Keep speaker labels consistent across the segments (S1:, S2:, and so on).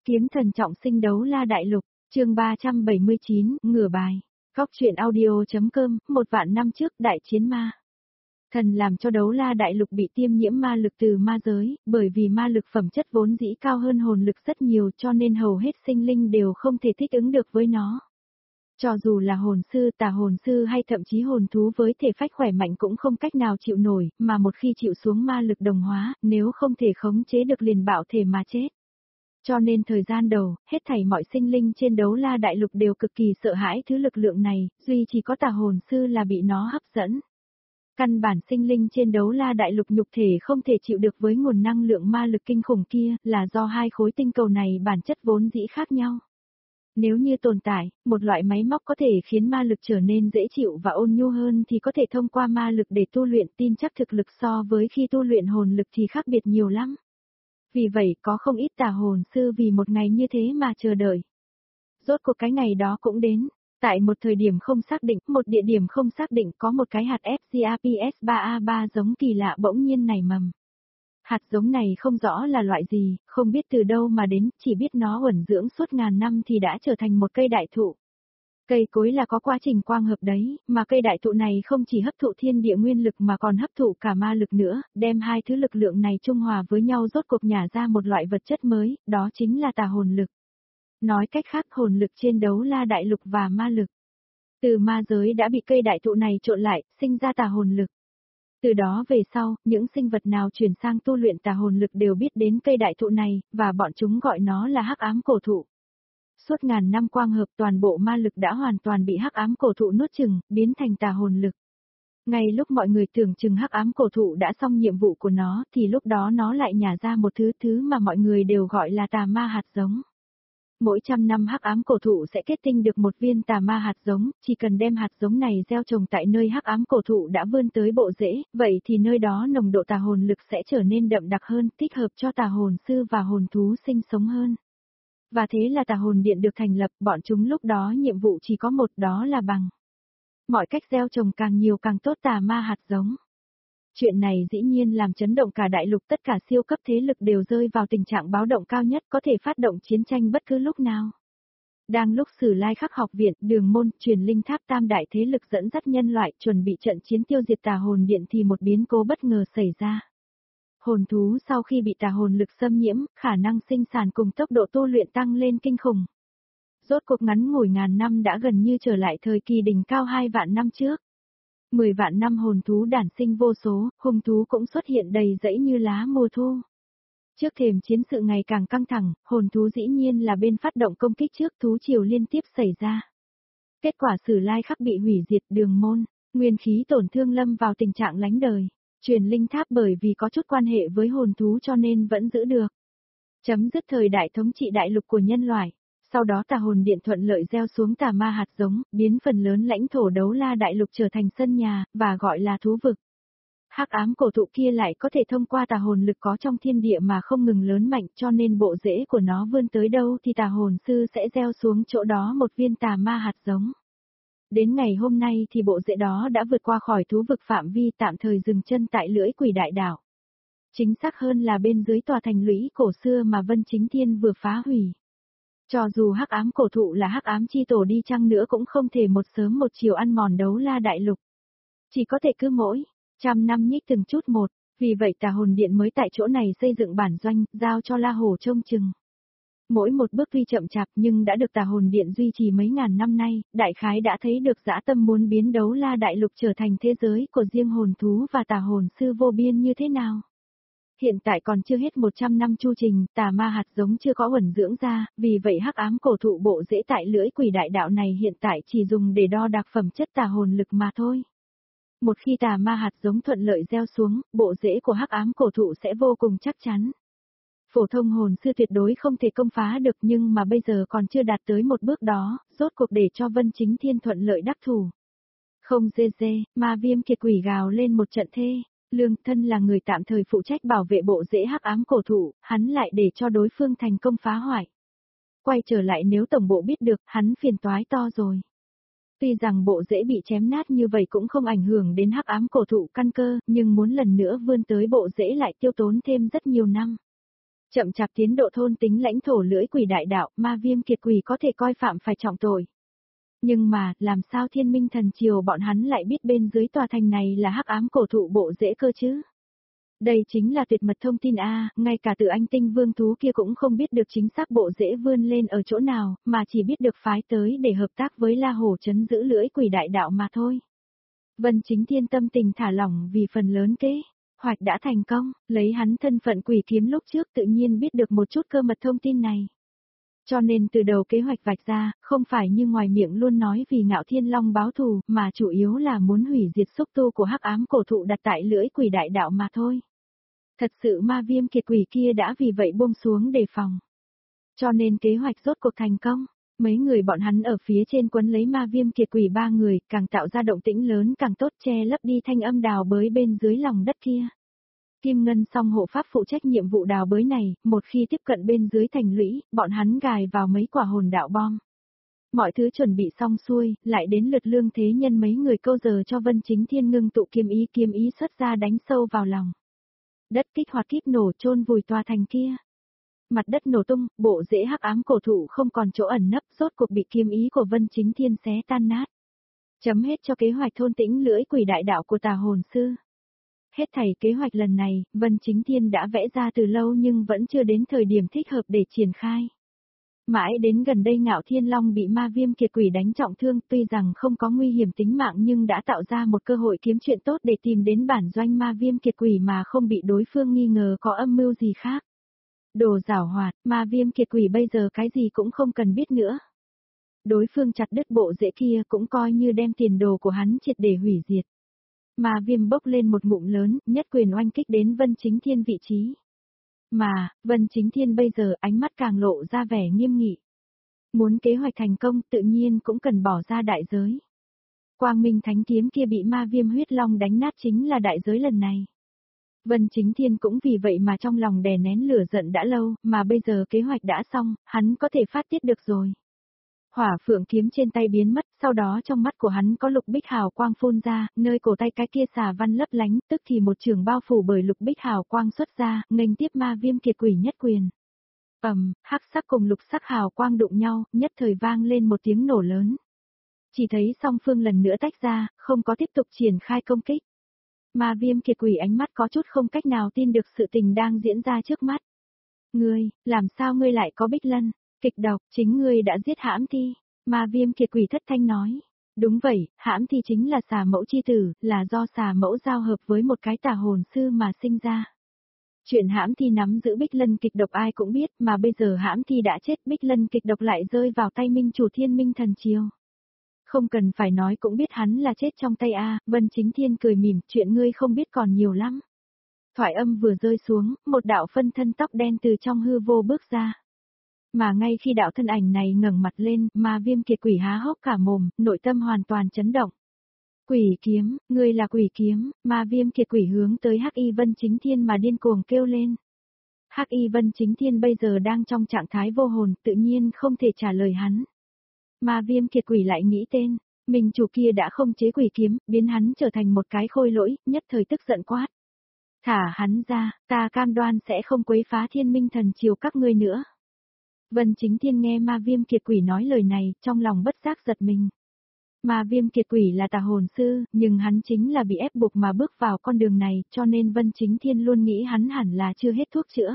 S1: Kiếm thần trọng sinh đấu la đại lục, chương 379, ngửa bài. Góc truyện audio.com, 1.000 năm trước đại chiến ma. Thần làm cho đấu la đại lục bị tiêm nhiễm ma lực từ ma giới, bởi vì ma lực phẩm chất vốn dĩ cao hơn hồn lực rất nhiều cho nên hầu hết sinh linh đều không thể thích ứng được với nó. Cho dù là hồn sư, tà hồn sư hay thậm chí hồn thú với thể phách khỏe mạnh cũng không cách nào chịu nổi, mà một khi chịu xuống ma lực đồng hóa, nếu không thể khống chế được liền bạo thể mà chết. Cho nên thời gian đầu, hết thảy mọi sinh linh trên đấu la đại lục đều cực kỳ sợ hãi thứ lực lượng này, duy chỉ có tà hồn sư là bị nó hấp dẫn. Căn bản sinh linh trên đấu la đại lục nhục thể không thể chịu được với nguồn năng lượng ma lực kinh khủng kia, là do hai khối tinh cầu này bản chất vốn dĩ khác nhau. Nếu như tồn tại, một loại máy móc có thể khiến ma lực trở nên dễ chịu và ôn nhu hơn thì có thể thông qua ma lực để tu luyện, tin chắc thực lực so với khi tu luyện hồn lực thì khác biệt nhiều lắm. Vì vậy có không ít tà hồn sư vì một ngày như thế mà chờ đợi. Rốt cuộc cái ngày đó cũng đến. Tại một thời điểm không xác định, một địa điểm không xác định có một cái hạt FGAPS3A3 giống kỳ lạ bỗng nhiên nảy mầm. Hạt giống này không rõ là loại gì, không biết từ đâu mà đến, chỉ biết nó uẩn dưỡng suốt ngàn năm thì đã trở thành một cây đại thụ. Cây cối là có quá trình quang hợp đấy, mà cây đại thụ này không chỉ hấp thụ thiên địa nguyên lực mà còn hấp thụ cả ma lực nữa, đem hai thứ lực lượng này trung hòa với nhau rốt cuộc nhả ra một loại vật chất mới, đó chính là tà hồn lực. Nói cách khác hồn lực trên đấu la đại lục và ma lực. Từ ma giới đã bị cây đại thụ này trộn lại, sinh ra tà hồn lực. Từ đó về sau, những sinh vật nào chuyển sang tu luyện tà hồn lực đều biết đến cây đại thụ này, và bọn chúng gọi nó là hắc ám cổ thụ. Suốt ngàn năm quang hợp toàn bộ ma lực đã hoàn toàn bị hắc ám cổ thụ nuốt chừng, biến thành tà hồn lực. Ngay lúc mọi người tưởng chừng hắc ám cổ thụ đã xong nhiệm vụ của nó thì lúc đó nó lại nhả ra một thứ mà mọi người đều gọi là tà ma hạt giống. Mỗi 100 năm hắc ám cổ thụ sẽ kết tinh được một viên tà ma hạt giống, chỉ cần đem hạt giống này gieo trồng tại nơi hắc ám cổ thụ đã vươn tới bộ rễ, vậy thì nơi đó nồng độ tà hồn lực sẽ trở nên đậm đặc hơn, thích hợp cho tà hồn sư và hồn thú sinh sống hơn. Và thế là tà hồn điện được thành lập, bọn chúng lúc đó nhiệm vụ chỉ có một, đó là bằng mọi cách gieo trồng càng nhiều càng tốt tà ma hạt giống. Chuyện này dĩ nhiên làm chấn động cả đại lục, tất cả siêu cấp thế lực đều rơi vào tình trạng báo động cao nhất, có thể phát động chiến tranh bất cứ lúc nào. Đang lúc Sử Lai Khắc học viện, Đường Môn, Truyền Linh Tháp tam đại thế lực dẫn dắt nhân loại chuẩn bị trận chiến tiêu diệt tà hồn điện thì một biến cố bất ngờ xảy ra. Hồn thú sau khi bị tà hồn lực xâm nhiễm, khả năng sinh sản cùng tốc độ tu luyện tăng lên kinh khủng. Rốt cuộc ngắn ngủi ngàn năm đã gần như trở lại thời kỳ đỉnh cao 2 vạn năm trước. 10 vạn năm hồn thú đản sinh vô số, hung thú cũng xuất hiện đầy rẫy như lá mùa thu. Trước thềm chiến sự ngày càng căng thẳng, hồn thú dĩ nhiên là bên phát động công kích trước, thú triều liên tiếp xảy ra. Kết quả Sử Lai Khắc bị hủy diệt, Đường Môn, nguyên khí tổn thương lâm vào tình trạng lánh đời. Truyền Linh Tháp bởi vì có chút quan hệ với hồn thú cho nên vẫn giữ được. Chấm dứt thời đại thống trị đại lục của nhân loại. Sau đó tà hồn điện thuận lợi gieo xuống tà ma hạt giống, biến phần lớn lãnh thổ đấu la đại lục trở thành sân nhà, và gọi là thú vực. Hắc ám cổ thụ kia lại có thể thông qua tà hồn lực có trong thiên địa mà không ngừng lớn mạnh, cho nên bộ rễ của nó vươn tới đâu thì tà hồn sư sẽ gieo xuống chỗ đó một viên tà ma hạt giống. Đến ngày hôm nay thì bộ rễ đó đã vượt qua khỏi thú vực phạm vi, tạm thời dừng chân tại lưỡi quỷ đại đảo. Chính xác hơn là bên dưới tòa thành lũy cổ xưa mà Vân Chính Thiên vừa phá hủy. Cho dù hắc ám cổ thụ là hắc ám chi tổ đi chăng nữa cũng không thể một sớm một chiều ăn mòn đấu la đại lục. Chỉ có thể cứ mỗi 100 năm nhích từng chút một, vì vậy tà hồn điện mới tại chỗ này xây dựng bản doanh, giao cho La Hổ trông chừng. Mỗi một bước tuy chậm chạp nhưng đã được tà hồn điện duy trì mấy ngàn năm nay, đại khái đã thấy được dã tâm muốn biến đấu la đại lục trở thành thế giới của riêng hồn thú và tà hồn sư vô biên như thế nào. Hiện tại còn chưa hết 100 năm chu trình, tà ma hạt giống chưa có uẩn dưỡng ra, vì vậy hắc ám cổ thụ bộ rễ tại lưỡi quỷ đại đạo này hiện tại chỉ dùng để đo đạc phẩm chất tà hồn lực mà thôi. Một khi tà ma hạt giống thuận lợi gieo xuống, bộ rễ của hắc ám cổ thụ sẽ vô cùng chắc chắn. Phổ thông hồn sư tuyệt đối không thể công phá được, nhưng mà bây giờ còn chưa đạt tới một bước đó, rốt cuộc để cho Vân Chính Thiên thuận lợi đắc thủ. Không dê dê, ma viêm kiệt quỷ gào lên một trận thê. Lương Thân là người tạm thời phụ trách bảo vệ bộ rễ hắc ám cổ thụ, hắn lại để cho đối phương thành công phá hoại. Quay trở lại nếu tổng bộ biết được, hắn phiền toái to rồi. Tuy rằng bộ rễ bị chém nát như vậy cũng không ảnh hưởng đến hắc ám cổ thụ căn cơ, nhưng muốn lần nữa vươn tới bộ rễ lại tiêu tốn thêm rất nhiều năm. Chậm chạp tiến độ thôn tính lãnh thổ lưỡi quỷ đại đạo, ma viêm kiệt quỷ có thể coi phạm phải trọng tội. Nhưng mà, làm sao thiên minh thần triều bọn hắn lại biết bên dưới tòa thành này là hắc ám cổ thụ bộ rễ cơ chứ? Đây chính là tuyệt mật thông tin a, ngay cả từ anh tinh vương thú kia cũng không biết được chính xác bộ rễ vươn lên ở chỗ nào, mà chỉ biết được phái tới để hợp tác với La Hổ trấn giữ lưỡi quỷ đại đạo mà thôi. Vân Chính Thiên tâm tình thả lỏng vì phần lớn kế hoạch đã thành công, lấy hắn thân phận quỷ kiếm lúc trước tự nhiên biết được một chút cơ mật thông tin này. Cho nên từ đầu kế hoạch vạch ra, không phải như ngoài miệng luôn nói vì Ngạo Thiên Long báo thù, mà chủ yếu là muốn hủy diệt xúc tu của hắc ám cổ thụ đặt tại lưỡi quỷ đại đạo mà thôi. Thật sự ma viêm kiệt quỷ kia đã vì vậy buông xuống đề phòng. Cho nên kế hoạch rốt cuộc thành công. Mấy người bọn hắn ở phía trên quấn lấy ma viêm kiệt quỷ 3 người, càng tạo ra động tĩnh lớn càng tốt che lấp đi thanh âm đào bới bên dưới lòng đất kia. Kim Ngân song hộ pháp phụ trách nhiệm vụ đào bới này, một khi tiếp cận bên dưới thành lũy, bọn hắn gài vào mấy quả hồn đạo bom. Mọi thứ chuẩn bị xong xuôi, lại đến lượt Lương Thế Nhân mấy người câu giờ cho Vân Chính Thiên ngưng tụ kiếm ý xuất ra đánh sâu vào lòng. Đất kích hoạt kíp nổ chôn vùi tòa thành kia. Mặt đất nổ tung, bộ rễ hắc ám cổ thụ không còn chỗ ẩn nấp, rốt cuộc bị kiếm ý của Vân Chính Thiên xé tan nát. Chấm hết cho kế hoạch thôn tĩnh lưỡi quỷ đại đạo của Tà Hồn Sư. Hết thảy kế hoạch lần này, Vân Chính Thiên đã vẽ ra từ lâu nhưng vẫn chưa đến thời điểm thích hợp để triển khai. Mãi đến gần đây Ngạo Thiên Long bị ma viêm kiệt quỷ đánh trọng thương, tuy rằng không có nguy hiểm tính mạng nhưng đã tạo ra một cơ hội kiếm chuyện tốt để tìm đến bản doanh ma viêm kiệt quỷ mà không bị đối phương nghi ngờ có âm mưu gì khác. Đồ giảo hoạt, ma viêm kiệt quỷ bây giờ cái gì cũng không cần biết nữa. Đối phương chặt đứt bộ rễ kia cũng coi như đem tiền đồ của hắn triệt để hủy diệt. Ma viêm bốc lên một ngụm lớn, nhất quyền oanh kích đến Vân Chính Thiên vị trí. Mà, Vân Chính Thiên bây giờ ánh mắt càng lộ ra vẻ nghiêm nghị. Muốn kế hoạch thành công tự nhiên cũng cần bỏ ra đại giới. Quang Minh Thánh Kiếm kia bị ma viêm huyết long đánh nát chính là đại giới lần này. Vân Chính Thiên cũng vì vậy mà trong lòng đè nén lửa giận đã lâu, mà bây giờ kế hoạch đã xong, hắn có thể phát tiết được rồi. Hỏa phượng kiếm trên tay biến mất, sau đó trong mắt của hắn có lục bích hào quang phun ra, nơi cổ tay cái kia xà văn lấp lánh, tức thì một trường bao phủ bởi lục bích hào quang xuất ra, nghênh tiếp ma viêm kiệt quỷ nhất quyền. Hắc sắc cùng lục sắc hào quang đụng nhau, nhất thời vang lên một tiếng nổ lớn. Chỉ thấy song phương lần nữa tách ra, không có tiếp tục triển khai công kích. Ma viêm kiệt quỷ ánh mắt có chút không cách nào tin được sự tình đang diễn ra trước mắt. Ngươi, làm sao ngươi lại có Bích Lân? Kịch độc, chính ngươi đã giết Hãm Thi. Ma viêm kiệt quỷ thất thanh nói. Đúng vậy, Hãm Thi chính là xà mẫu chi tử, là do xà mẫu giao hợp với một cái tà hồn sư mà sinh ra. Chuyện Hãm Thi nắm giữ Bích Lân kịch độc ai cũng biết, mà bây giờ Hãm Thi đã chết, Bích Lân kịch độc lại rơi vào tay minh chủ Thiên Minh Thần Triều. Không cần phải nói cũng biết hắn là chết trong tay A, Vân Chính Thiên cười mỉm, chuyện ngươi không biết còn nhiều lắm. Thoại âm vừa rơi xuống, một đạo phân thân tóc đen từ trong hư vô bước ra. Mà ngay khi đạo thân ảnh này ngẩng mặt lên, ma viêm kiệt quỷ há hốc cả mồm, nội tâm hoàn toàn chấn động. Quỷ kiếm, ngươi là quỷ kiếm, ma viêm kiệt quỷ hướng tới Hắc Y Vân Chính Thiên mà điên cuồng kêu lên. Hắc Y Vân Chính Thiên bây giờ đang trong trạng thái vô hồn, tự nhiên không thể trả lời hắn. Ma viêm kiệt quỷ lại nghĩ tên, mình chủ kia đã không chế quỷ kiếm, biến hắn trở thành một cái khôi lỗi, nhất thời tức giận quát. Thả hắn ra, ta cam đoan sẽ không quấy phá Thiên Minh Thần Triều các ngươi nữa. Vân Chính Thiên nghe ma viêm kiệt quỷ nói lời này, trong lòng bất giác giật mình. Ma viêm kiệt quỷ là tà hồn sư, nhưng hắn chính là bị ép buộc mà bước vào con đường này, cho nên Vân Chính Thiên luôn nghĩ hắn hẳn là chưa hết thuốc chữa.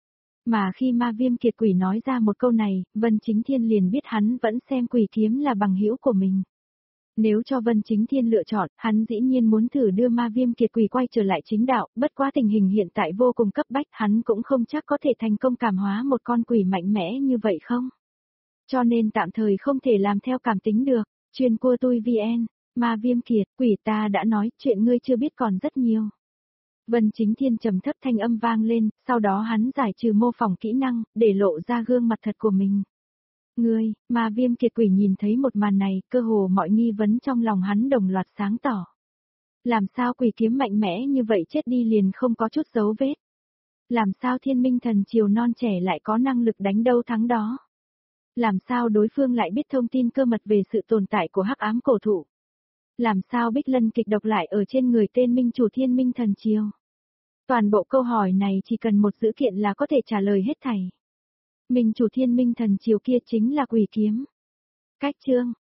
S1: Mà khi ma viêm kiệt quỷ nói ra một câu này, Vân Chính Thiên liền biết hắn vẫn xem quỷ kiếm là bằng hữu của mình. Nếu cho Vân Chính Thiên lựa chọn, hắn dĩ nhiên muốn thử đưa ma viêm kiệt quỷ quay trở lại chính đạo, bất quá tình hình hiện tại vô cùng cấp bách, hắn cũng không chắc có thể thành công cảm hóa một con quỷ mạnh mẽ như vậy không. Cho nên tạm thời không thể làm theo cảm tính được, chuyên cua tui VN, ma viêm kiệt, quỷ ta đã nói, chuyện ngươi chưa biết còn rất nhiều. Vân Chính Thiên trầm thấp thanh âm vang lên, sau đó hắn giải trừ mô phỏng kỹ năng, để lộ ra gương mặt thật của mình. Ngươi, ma viêm kiệt quỷ nhìn thấy một màn này, cơ hồ mọi nghi vấn trong lòng hắn đồng loạt sáng tỏ. Làm sao quỷ kiếm mạnh mẽ như vậy chết đi liền không có chút dấu vết? Làm sao Thiên Minh Thần Triều non trẻ lại có năng lực đánh đâu thắng đó? Làm sao đối phương lại biết thông tin cơ mật về sự tồn tại của hắc ám cổ thụ? Làm sao Bích Lân kịch độc lại ở trên người tên minh chủ Thiên Minh Thần Triều? Toàn bộ câu hỏi này chỉ cần một dữ kiện là có thể trả lời hết thảy. Minh chủ thiên minh thần chiều kia chính là quỷ kiếm. Cách chương